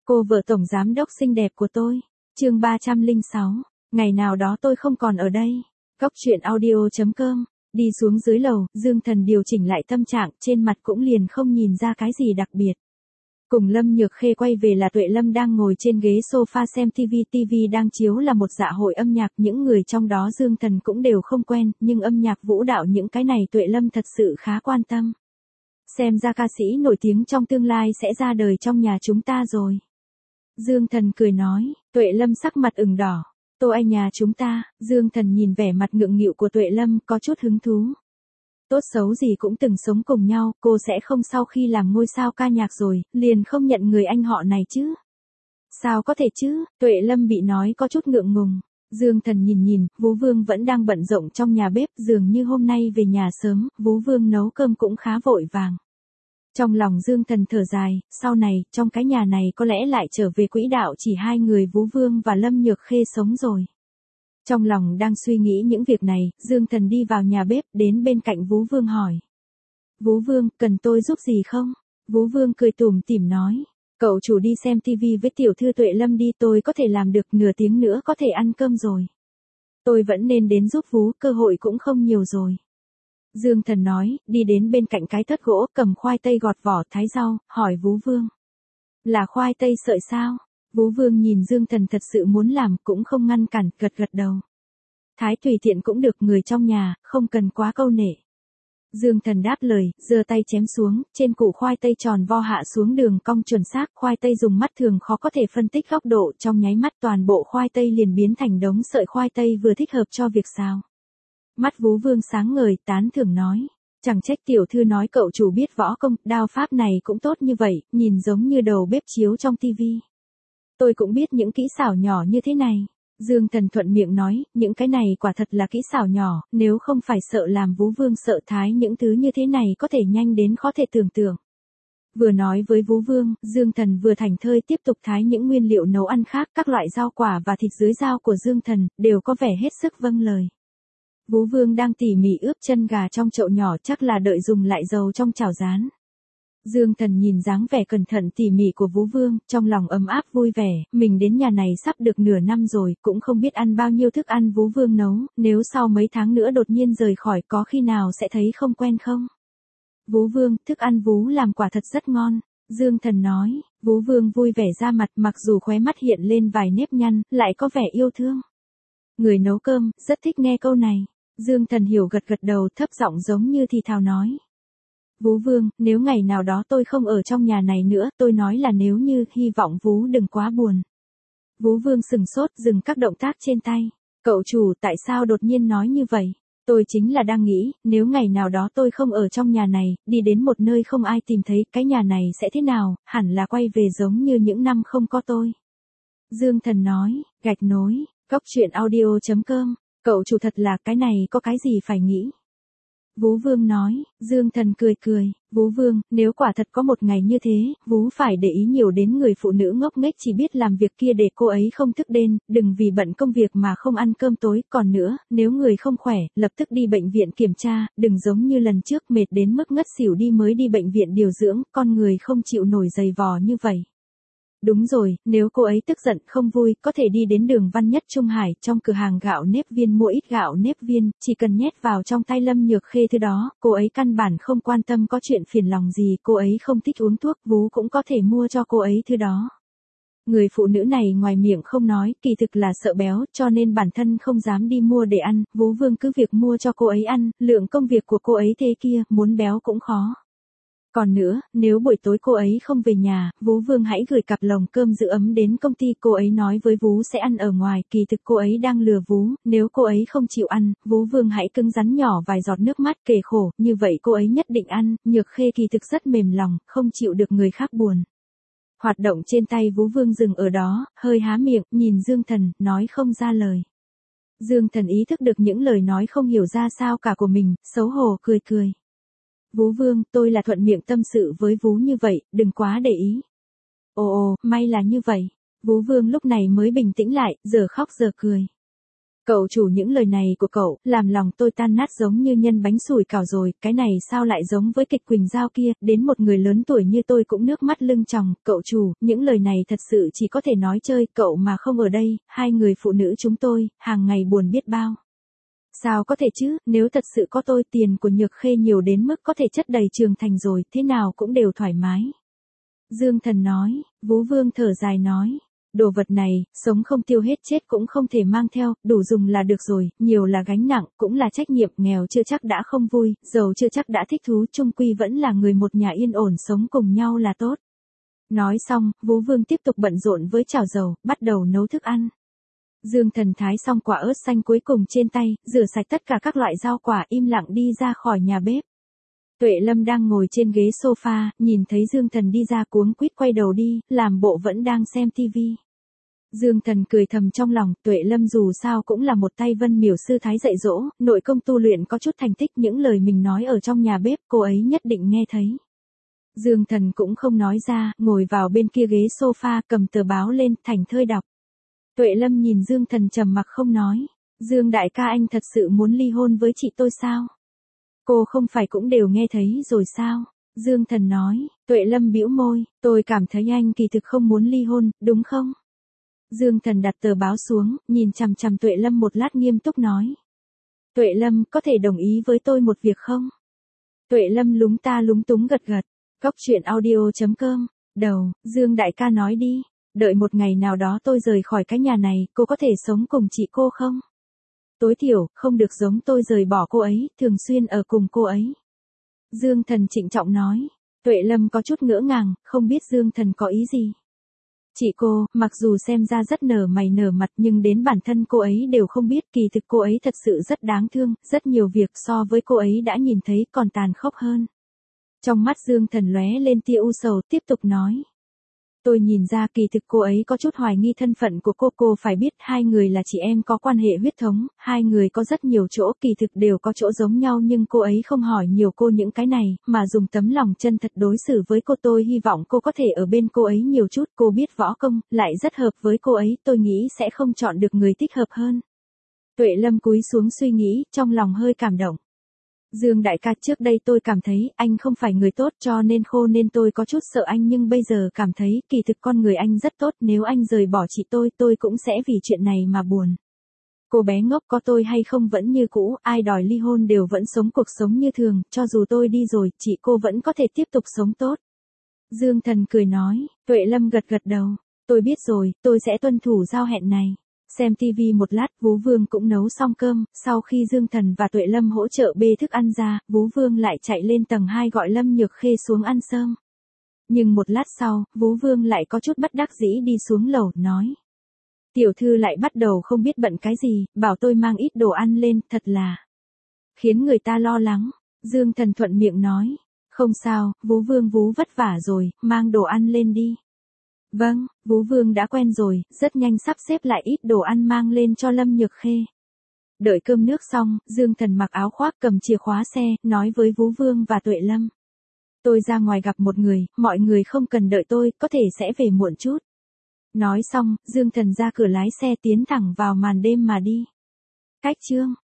Cô vợ tổng giám đốc xinh đẹp của tôi. Chương 306. Ngày nào đó tôi không còn ở đây. Góc truyện audio.com. Đi xuống dưới lầu, Dương Thần điều chỉnh lại tâm trạng, trên mặt cũng liền không nhìn ra cái gì đặc biệt. Cùng Lâm Nhược Khê quay về là Tuệ Lâm đang ngồi trên ghế sofa xem TV đang chiếu là một dạ hội âm nhạc, những người trong đó Dương Thần cũng đều không quen, nhưng âm nhạc vũ đạo những cái này Tuệ Lâm thật sự khá quan tâm. Xem ra ca sĩ nổi tiếng trong tương lai sẽ ra đời trong nhà chúng ta rồi. Dương Thần cười nói, Tuệ Lâm sắc mặt ửng đỏ. Tô Anh nhà chúng ta, Dương Thần nhìn vẻ mặt ngượng nghịu của Tuệ Lâm có chút hứng thú. Tốt xấu gì cũng từng sống cùng nhau, cô sẽ không sau khi làm ngôi sao ca nhạc rồi, liền không nhận người anh họ này chứ. Sao có thể chứ, Tuệ Lâm bị nói có chút ngượng ngùng. Dương Thần nhìn, Vú Vương vẫn đang bận rộn trong nhà bếp, dường như hôm nay về nhà sớm, Vú Vương nấu cơm cũng khá vội vàng. Trong lòng Dương Thần thở dài, sau này, trong cái nhà này có lẽ lại trở về quỹ đạo chỉ hai người Vú Vương và Lâm Nhược Khê sống rồi. Trong lòng đang suy nghĩ những việc này, Dương Thần đi vào nhà bếp, đến bên cạnh Vú Vương hỏi. Vú Vương, cần tôi giúp gì không? Vú Vương cười tủm tỉm nói. Cậu chủ đi xem tivi với tiểu thư Tuệ Lâm đi, tôi có thể làm được, nửa tiếng nữa có thể ăn cơm rồi. Tôi vẫn nên đến giúp Vú, cơ hội cũng không nhiều rồi. Dương Thần nói, đi đến bên cạnh cái thớt gỗ, cầm khoai tây gọt vỏ thái rau, hỏi Vú Vương. Là khoai tây sợi sao? Vú Vương nhìn Dương Thần thật sự muốn làm, cũng không ngăn cản, gật đầu. Thái tùy tiện cũng được, người trong nhà, không cần quá câu nệ. Dương Thần đáp lời, giơ tay chém xuống, trên củ khoai tây tròn vo hạ xuống đường cong chuẩn xác, khoai tây dùng mắt thường khó có thể phân tích góc độ, trong nháy mắt toàn bộ khoai tây liền biến thành đống sợi khoai tây vừa thích hợp cho việc xào. Mắt Vú Vương sáng ngời, tán thưởng nói. Chẳng trách tiểu thư nói cậu chủ biết võ công, đao pháp này cũng tốt như vậy, nhìn giống như đầu bếp chiếu trong tivi. Tôi cũng biết những kỹ xảo nhỏ như thế này. Dương Thần thuận miệng nói, những cái này quả thật là kỹ xảo nhỏ, nếu không phải sợ làm Vú Vương sợ thái những thứ như thế này có thể nhanh đến khó thể tưởng tượng. Vừa nói với Vú Vương, Dương Thần vừa thảnh thơi tiếp tục thái những nguyên liệu nấu ăn khác, các loại rau quả và thịt dưới dao của Dương Thần, đều có vẻ hết sức vâng lời. Vú Vương đang tỉ mỉ ướp chân gà trong chậu nhỏ, chắc là đợi dùng lại dầu trong chảo rán. Dương Thần nhìn dáng vẻ cẩn thận tỉ mỉ của Vú Vương, trong lòng ấm áp vui vẻ, mình đến nhà này sắp được nửa năm rồi, cũng không biết ăn bao nhiêu thức ăn Vú Vương nấu, nếu sau mấy tháng nữa đột nhiên rời khỏi có khi nào sẽ thấy không quen không? Vú Vương, thức ăn Vú làm quả thật rất ngon, Dương Thần nói. Vú Vương vui vẻ ra mặt, mặc dù khóe mắt hiện lên vài nếp nhăn, lại có vẻ yêu thương. Người nấu cơm, rất thích nghe câu này. Dương Thần hiểu, gật đầu, thấp giọng giống như thì thào nói. Vú Vương, nếu ngày nào đó tôi không ở trong nhà này nữa, tôi nói là nếu như, hy vọng Vú đừng quá buồn. Vú Vương sừng sốt, dừng các động tác trên tay. Cậu chủ, tại sao đột nhiên nói như vậy? Tôi chính là đang nghĩ, nếu ngày nào đó tôi không ở trong nhà này, đi đến một nơi không ai tìm thấy, cái nhà này sẽ thế nào, hẳn là quay về giống như những năm không có tôi. Dương Thần nói, gạch nối, góc truyện audio.com. Cậu chủ thật là, cái này có cái gì phải nghĩ. Vú Vương nói. Dương Thần cười. Vú Vương, nếu quả thật có một ngày như thế, Vú phải để ý nhiều đến người phụ nữ ngốc nghếch chỉ biết làm việc kia để cô ấy không thức đêm, đừng vì bận công việc mà không ăn cơm tối. Còn nữa, nếu người không khỏe, lập tức đi bệnh viện kiểm tra, đừng giống như lần trước mệt đến mức ngất xỉu đi mới đi bệnh viện điều dưỡng, con người không chịu nổi giày vò như vậy. Đúng rồi, nếu cô ấy tức giận không vui, có thể đi đến đường Văn Nhất Trung Hải, trong cửa hàng gạo nếp viên mua ít gạo nếp viên, chỉ cần nhét vào trong tay Lâm Nhược Khê thứ đó, cô ấy căn bản không quan tâm có chuyện phiền lòng gì, cô ấy không thích uống thuốc, Vú cũng có thể mua cho cô ấy thứ đó. Người phụ nữ này ngoài miệng không nói, kỳ thực là sợ béo, cho nên bản thân không dám đi mua để ăn, Vú Vương cứ việc mua cho cô ấy ăn, lượng công việc của cô ấy thế kia, muốn béo cũng khó. Còn nữa, nếu buổi tối cô ấy không về nhà, Vú Vương hãy gửi cặp lồng cơm giữ ấm đến công ty, cô ấy nói với Vú sẽ ăn ở ngoài, kỳ thực cô ấy đang lừa Vú, nếu cô ấy không chịu ăn, Vú Vương hãy cứng rắn nhỏ vài giọt nước mắt kể khổ, như vậy cô ấy nhất định ăn. Nhược Khê kỳ thực rất mềm lòng, không chịu được người khác buồn. Hoạt động trên tay Vú Vương dừng ở đó, hơi há miệng, nhìn Dương Thần, nói không ra lời. Dương Thần ý thức được những lời nói không hiểu ra sao cả của mình, xấu hổ cười. Vú Vương, tôi là thuận miệng tâm sự với Vú như vậy, đừng quá để ý. Ồ, may là như vậy. Vú Vương lúc này mới bình tĩnh lại, giờ khóc giờ cười. Cậu chủ, những lời này của cậu, làm lòng tôi tan nát giống như nhân bánh sủi cảo rồi, cái này sao lại giống với kịch Quỳnh Giao kia, đến một người lớn tuổi như tôi cũng nước mắt lưng tròng, cậu chủ, những lời này thật sự chỉ có thể nói chơi, cậu mà không ở đây, hai người phụ nữ chúng tôi, hàng ngày buồn biết bao. Sao có thể chứ, nếu thật sự có tôi, tiền của Nhược Khê nhiều đến mức có thể chất đầy Trường Thành rồi, thế nào cũng đều thoải mái. Dương Thần nói, Vú Vương thở dài nói. Đồ vật này, sống không tiêu hết, chết cũng không thể mang theo, đủ dùng là được rồi, nhiều là gánh nặng, cũng là trách nhiệm, nghèo chưa chắc đã không vui, giàu chưa chắc đã thích thú, chung quy vẫn là người một nhà yên ổn sống cùng nhau là tốt. Nói xong, Vú Vương tiếp tục bận rộn với chảo dầu, bắt đầu nấu thức ăn. Dương Thần thái xong quả ớt xanh cuối cùng trên tay, rửa sạch tất cả các loại rau quả, im lặng đi ra khỏi nhà bếp. Tuệ Lâm đang ngồi trên ghế sofa, nhìn thấy Dương Thần đi ra cuống quýt quay đầu đi, làm bộ vẫn đang xem tivi. Dương Thần cười thầm trong lòng, Tuệ Lâm dù sao cũng là một tay Vân Miểu sư thái dạy dỗ, nội công tu luyện có chút thành tích, những lời mình nói ở trong nhà bếp, cô ấy nhất định nghe thấy. Dương Thần cũng không nói ra, ngồi vào bên kia ghế sofa, cầm tờ báo lên, thảnh thơi đọc. Tuệ Lâm nhìn Dương Thần trầm mặc không nói. Dương đại ca, anh thật sự muốn ly hôn với chị tôi sao? Cô không phải cũng đều nghe thấy rồi sao? Dương Thần nói. Tuệ Lâm bĩu môi, tôi cảm thấy anh kỳ thực không muốn ly hôn, đúng không? Dương Thần đặt tờ báo xuống, nhìn chằm chằm Tuệ Lâm một lát nghiêm túc nói. Tuệ Lâm, có thể đồng ý với tôi một việc không? Tuệ Lâm lúng ta lúng túng gật gật. Góc truyện audio.com. Đầu, Dương đại ca nói đi. Đợi một ngày nào đó tôi rời khỏi cái nhà này, cô có thể sống cùng chị cô không? Tối thiểu, không được giống tôi rời bỏ cô ấy, thường xuyên ở cùng cô ấy. Dương Thần trịnh trọng nói. Tuệ Lâm có chút ngỡ ngàng, không biết Dương Thần có ý gì. Chị cô, mặc dù xem ra rất nở mày nở mặt nhưng đến bản thân cô ấy đều không biết, kỳ thực cô ấy thật sự rất đáng thương, rất nhiều việc so với cô ấy đã nhìn thấy còn tàn khốc hơn. Trong mắt Dương Thần lóe lên tia u sầu, tiếp tục nói. Tôi nhìn ra kỳ thực cô ấy có chút hoài nghi thân phận của cô phải biết hai người là chị em có quan hệ huyết thống, hai người có rất nhiều chỗ kỳ thực đều có chỗ giống nhau nhưng cô ấy không hỏi nhiều cô những cái này, mà dùng tấm lòng chân thật đối xử với cô. Tôi hy vọng cô có thể ở bên cô ấy nhiều chút, cô biết võ công, lại rất hợp với cô ấy, tôi nghĩ sẽ không chọn được người thích hợp hơn. Tuệ Lâm cúi xuống suy nghĩ, trong lòng hơi cảm động. Dương đại ca, trước đây tôi cảm thấy anh không phải người tốt cho nên nên tôi có chút sợ anh, nhưng bây giờ cảm thấy kỳ thực con người anh rất tốt, nếu anh rời bỏ chị tôi cũng sẽ vì chuyện này mà buồn. Cô bé ngốc, có tôi hay không vẫn như cũ, ai đòi ly hôn đều vẫn sống cuộc sống như thường, cho dù tôi đi rồi, chị cô vẫn có thể tiếp tục sống tốt. Dương Thần cười nói. Tuệ Lâm gật gật đầu. Tôi biết rồi, tôi sẽ tuân thủ giao hẹn này. Xem TV một lát, Vú Vương cũng nấu xong cơm, sau khi Dương Thần và Tuệ Lâm hỗ trợ bê thức ăn ra, Vú Vương lại chạy lên tầng 2 gọi Lâm Nhược Khê xuống ăn sớm. Nhưng một lát sau, Vú Vương lại có chút bất đắc dĩ đi xuống lầu, nói. Tiểu thư lại bắt đầu không biết bận cái gì, bảo tôi mang ít đồ ăn lên, thật là khiến người ta lo lắng. Dương Thần thuận miệng nói. Không sao, Vú Vương vú vất vả rồi, mang đồ ăn lên đi. Vâng, Vú Vương đã quen rồi, rất nhanh sắp xếp lại ít đồ ăn mang lên cho Lâm Nhược Khê. Đợi cơm nước xong, Dương Thần mặc áo khoác cầm chìa khóa xe, nói với Vú Vương và Tuệ Lâm. Tôi ra ngoài gặp một người, mọi người không cần đợi tôi, có thể sẽ về muộn chút. Nói xong, Dương Thần ra cửa lái xe tiến thẳng vào màn đêm mà đi. Cách chương.